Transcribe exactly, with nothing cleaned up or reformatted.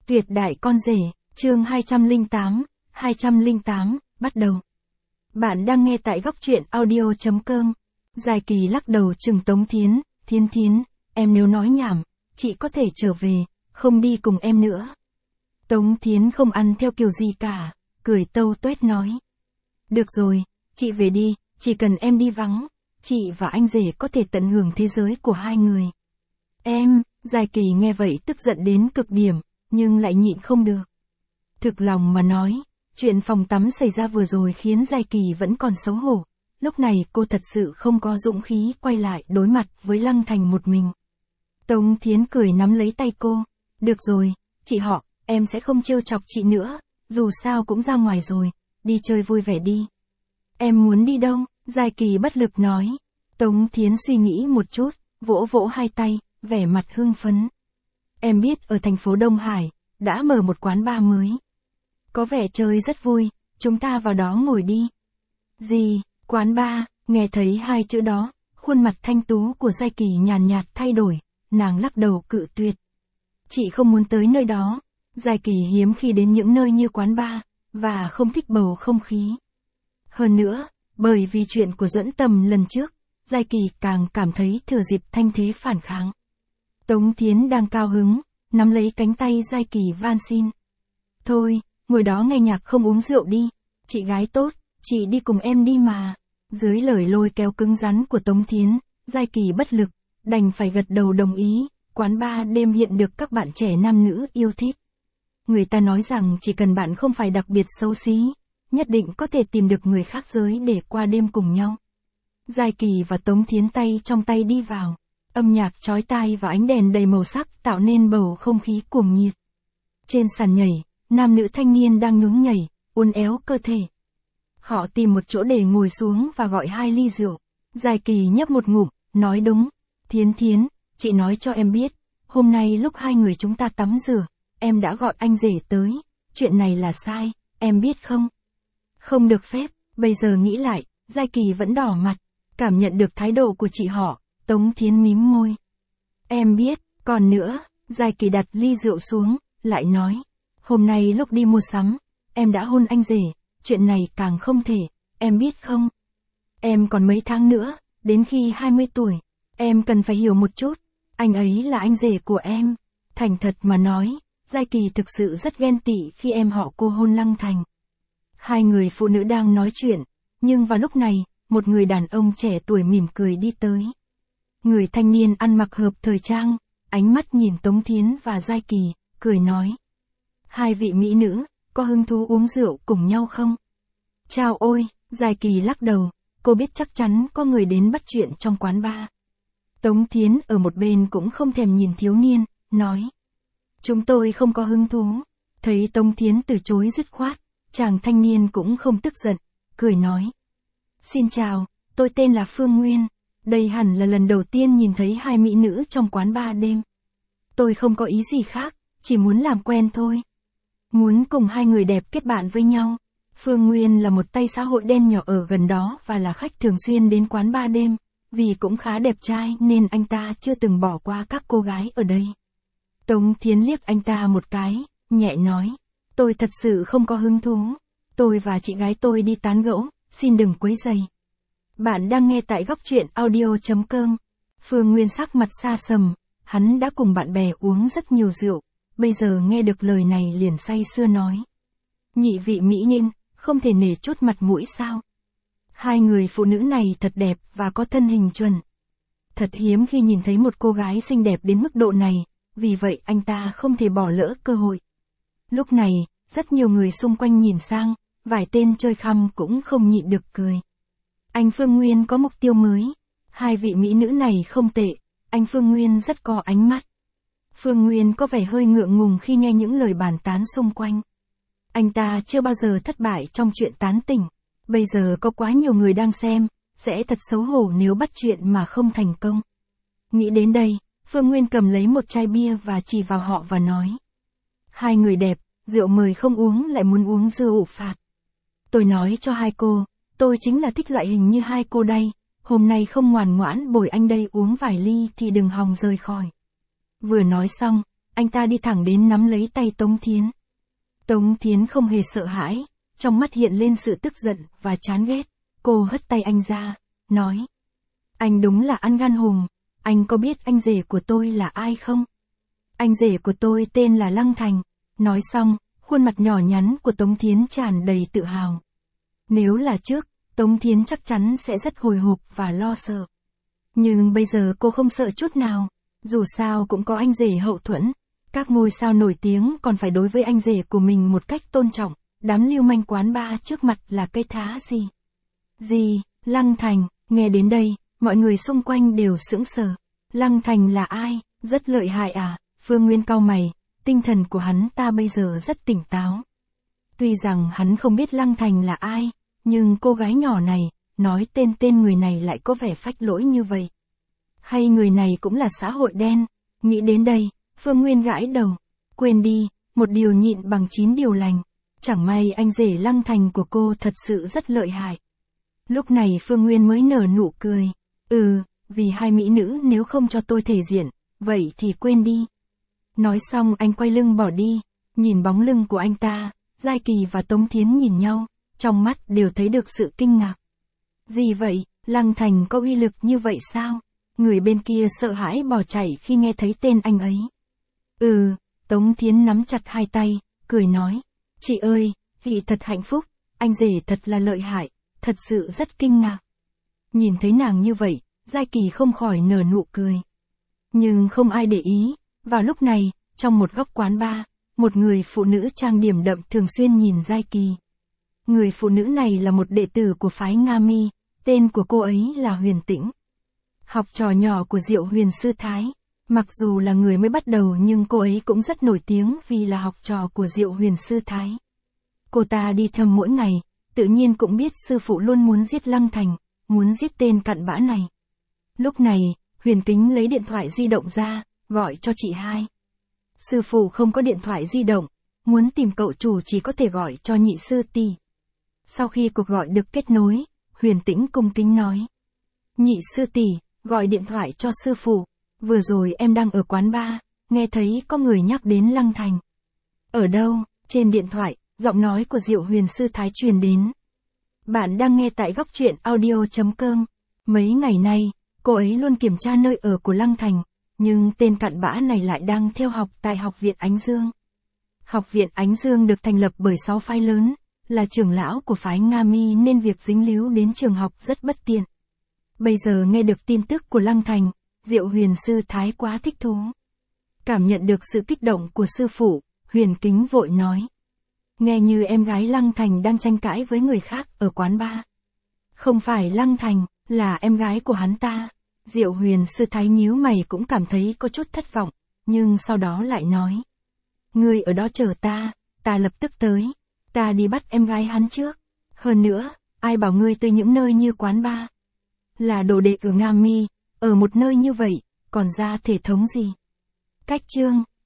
Tuyệt đại con rể, chương hai trăm lẻ tám, hai trăm lẻ tám, bắt đầu. Bạn đang nghe tại góc truyện audio chấm com. Dài Kỳ lắc đầu chừng Tống Thiến, Thiến Thiến, em nếu nói nhảm, chị có thể trở về, không đi cùng em nữa. Tống Thiến không ăn theo kiểu gì cả, cười tâu tuét nói. Được rồi, chị về đi, chỉ cần em đi vắng, chị và anh rể có thể tận hưởng thế giới của hai người. Em, Dài Kỳ nghe vậy tức giận đến cực điểm, nhưng lại nhịn không được. Thực lòng mà nói, chuyện phòng tắm xảy ra vừa rồi khiến Dài Kỳ vẫn còn xấu hổ. Lúc này cô thật sự không có dũng khí quay lại đối mặt với Lăng Thành một mình. Tống Thiến cười nắm lấy tay cô. Được rồi, chị họ, em sẽ không trêu chọc chị nữa, dù sao cũng ra ngoài rồi, đi chơi vui vẻ đi. Em muốn đi đâu? Dài Kỳ bất lực nói. Tống Thiến suy nghĩ một chút, vỗ vỗ hai tay, vẻ mặt hưng phấn. Em biết ở thành phố Đông Hải, đã mở một quán bar mới. Có vẻ chơi rất vui, chúng ta vào đó ngồi đi. Gì, quán bar, nghe thấy hai chữ đó, khuôn mặt thanh tú của Dài Kỳ nhàn nhạt thay đổi, nàng lắc đầu cự tuyệt. Chị không muốn tới nơi đó, Dài Kỳ hiếm khi đến những nơi như quán bar, và không thích bầu không khí. Hơn nữa, bởi vì chuyện của Duẫn Tầm lần trước, Dài Kỳ càng cảm thấy thừa dịp thanh thế phản kháng. Tống Thiến đang cao hứng, nắm lấy cánh tay Dài Kỳ van xin. Thôi, ngồi đó nghe nhạc không uống rượu đi, chị gái tốt, chị đi cùng em đi mà. Dưới lời lôi kéo cứng rắn của Tống Thiến, Dài Kỳ bất lực, đành phải gật đầu đồng ý, quán bar đêm hiện được các bạn trẻ nam nữ yêu thích. Người ta nói rằng chỉ cần bạn không phải đặc biệt xấu xí, nhất định có thể tìm được người khác giới để qua đêm cùng nhau. Dài Kỳ và Tống Thiến tay trong tay đi vào. Âm nhạc chói tai và ánh đèn đầy màu sắc tạo nên bầu không khí cuồng nhiệt. Trên sàn nhảy, nam nữ thanh niên đang nhún nhảy, uốn éo cơ thể. Họ tìm một chỗ để ngồi xuống và gọi hai ly rượu. Dài Kỳ nhấp một ngụm, nói đúng. Thiến Thiến, chị nói cho em biết, hôm nay lúc hai người chúng ta tắm rửa, em đã gọi anh rể tới. Chuyện này là sai, em biết không? Không được phép, bây giờ nghĩ lại, Dài Kỳ vẫn đỏ mặt. Cảm nhận được thái độ của chị họ, Tống Thiến mím môi. Em biết, còn nữa, Dài Kỳ đặt ly rượu xuống, lại nói. Hôm nay lúc đi mua sắm, em đã hôn anh rể, chuyện này càng không thể, em biết không? Em còn mấy tháng nữa, đến khi hai mươi tuổi, em cần phải hiểu một chút, anh ấy là anh rể của em. Thành thật mà nói, Dài Kỳ thực sự rất ghen tị khi em họ cô hôn Lăng Thành. Hai người phụ nữ đang nói chuyện, nhưng vào lúc này, một người đàn ông trẻ tuổi mỉm cười đi tới. Người thanh niên ăn mặc hợp thời trang, ánh mắt nhìn Tống Thiến và Dài Kỳ, cười nói. Hai vị mỹ nữ, có hứng thú uống rượu cùng nhau không? Chào ôi, Dài Kỳ lắc đầu, cô biết chắc chắn có người đến bắt chuyện trong quán bar. Tống Thiến ở một bên cũng không thèm nhìn thiếu niên, nói. Chúng tôi không có hứng thú. Thấy Tống Thiến từ chối dứt khoát, chàng thanh niên cũng không tức giận, cười nói. Xin chào, tôi tên là Phương Nguyên. Đây hẳn là lần đầu tiên nhìn thấy hai mỹ nữ trong quán bar đêm. Tôi không có ý gì khác, chỉ muốn làm quen thôi. Muốn cùng hai người đẹp kết bạn với nhau. Phương Nguyên là một tay xã hội đen nhỏ ở gần đó và là khách thường xuyên đến quán bar đêm. Vì cũng khá đẹp trai nên anh ta chưa từng bỏ qua các cô gái ở đây. Tống Thiến liếc anh ta một cái, nhẹ nói. Tôi thật sự không có hứng thú. Tôi và chị gái tôi đi tán gẫu, xin đừng quấy rầy. Bạn đang nghe tại góc truyện audio chấm com. Phương Nguyên sắc mặt xa sầm, hắn đã cùng bạn bè uống rất nhiều rượu, bây giờ nghe được lời này liền say sưa nói. Nhị vị mỹ nhân, không thể nể chút mặt mũi sao? Hai người phụ nữ này thật đẹp và có thân hình chuẩn. Thật hiếm khi nhìn thấy một cô gái xinh đẹp đến mức độ này, vì vậy anh ta không thể bỏ lỡ cơ hội. Lúc này, rất nhiều người xung quanh nhìn sang, vài tên chơi khăm cũng không nhịn được cười. Anh Phương Nguyên có mục tiêu mới. Hai vị mỹ nữ này không tệ, anh Phương Nguyên rất có ánh mắt. Phương Nguyên có vẻ hơi ngượng ngùng khi nghe những lời bàn tán xung quanh. Anh ta chưa bao giờ thất bại trong chuyện tán tỉnh. Bây giờ có quá nhiều người đang xem, sẽ thật xấu hổ nếu bắt chuyện mà không thành công. Nghĩ đến đây, Phương Nguyên cầm lấy một chai bia và chỉ vào họ và nói. Hai người đẹp, rượu mời không uống lại muốn uống rượu phạt. Tôi nói cho hai cô, tôi chính là thích loại hình như hai cô đây, hôm nay không ngoan ngoãn bồi anh đây uống vài ly thì đừng hòng rời khỏi. Vừa nói xong, anh ta đi thẳng đến nắm lấy tay Tống Thiến. Tống Thiến không hề sợ hãi, trong mắt hiện lên sự tức giận và chán ghét. Cô hất tay anh ra, nói. Anh đúng là ăn gan hùm, anh có biết anh rể của tôi là ai không? Anh rể của tôi tên là Lăng Thành. Nói xong, khuôn mặt nhỏ nhắn của Tống Thiến tràn đầy tự hào. Nếu là trước, Tống Thiến chắc chắn sẽ rất hồi hộp và lo sợ. Nhưng bây giờ cô không sợ chút nào, dù sao cũng có anh rể hậu thuẫn. Các ngôi sao nổi tiếng còn phải đối với anh rể của mình một cách tôn trọng, đám lưu manh quán bar trước mặt là cây thá gì? Gì, Lăng Thành, nghe đến đây, mọi người xung quanh đều sững sờ. Lăng Thành là ai? Rất lợi hại à? Phương Nguyên cau mày, tinh thần của hắn ta bây giờ rất tỉnh táo. Tuy rằng hắn không biết Lăng Thành là ai, nhưng cô gái nhỏ này, nói tên tên người này lại có vẻ phách lỗi như vậy. Hay người này cũng là xã hội đen? Nghĩ đến đây, Phương Nguyên gãi đầu. Quên đi, một điều nhịn bằng chín điều lành. Chẳng may anh rể Lăng Thành của cô thật sự rất lợi hại. Lúc này Phương Nguyên mới nở nụ cười. Ừ, vì hai mỹ nữ nếu không cho tôi thể diện, vậy thì quên đi. Nói xong anh quay lưng bỏ đi, nhìn bóng lưng của anh ta, Giai Kỳ và Tống Thiến nhìn nhau, trong mắt đều thấy được sự kinh ngạc. Gì vậy, Lăng Thành có uy lực như vậy sao? Người bên kia sợ hãi bỏ chạy khi nghe thấy tên anh ấy. Ừ, Tống Thiến nắm chặt hai tay, cười nói. Chị ơi, chị thật hạnh phúc, anh rể thật là lợi hại, thật sự rất kinh ngạc. Nhìn thấy nàng như vậy, Giai Kỳ không khỏi nở nụ cười. Nhưng không ai để ý, vào lúc này, trong một góc quán bar, một người phụ nữ trang điểm đậm thường xuyên nhìn Giai Kỳ. Người phụ nữ này là một đệ tử của phái Nga Mi, tên của cô ấy là Huyền Tĩnh. Học trò nhỏ của Diệu Huyền Sư Thái. Mặc dù là người mới bắt đầu nhưng cô ấy cũng rất nổi tiếng vì là học trò của Diệu Huyền Sư Thái. Cô ta đi thầm mỗi ngày, tự nhiên cũng biết sư phụ luôn muốn giết Lăng Thành, muốn giết tên cặn bã này. Lúc này, Huyền Kính lấy điện thoại di động ra, gọi cho chị hai. Sư phụ không có điện thoại di động, muốn tìm cậu chủ chỉ có thể gọi cho nhị sư tỷ. Sau khi cuộc gọi được kết nối, Huyền Tĩnh cung kính nói. Nhị sư tỷ, gọi điện thoại cho sư phụ. Vừa rồi em đang ở quán bar, nghe thấy có người nhắc đến Lăng Thành. Ở đâu? Trên điện thoại, giọng nói của Diệu Huyền Sư Thái truyền đến. Bạn đang nghe tại góc truyện audio chấm com. Mấy ngày nay, cô ấy luôn kiểm tra nơi ở của Lăng Thành, nhưng tên cặn bã này lại đang theo học tại Học viện Ánh Dương. Học viện Ánh Dương được thành lập bởi sáu phái lớn, là trưởng lão của phái Nga Mi nên việc dính líu đến trường học rất bất tiện. Bây giờ nghe được tin tức của Lăng Thành, Diệu Huyền Sư Thái quá thích thú. Cảm nhận được sự kích động của sư phụ, Huyền Kính vội nói. Nghe như em gái Lăng Thành đang tranh cãi với người khác ở quán bar. Không phải Lăng Thành, là em gái của hắn ta. Diệu Huyền Sư Thái nhíu mày cũng cảm thấy có chút thất vọng, nhưng sau đó lại nói. Ngươi ở đó chờ ta, ta lập tức tới. Ta đi bắt em gái hắn trước. Hơn nữa, ai bảo ngươi tới những nơi như quán bar? Là đồ đệ của Nga Mi, ở một nơi như vậy, còn ra thể thống gì? Cách chương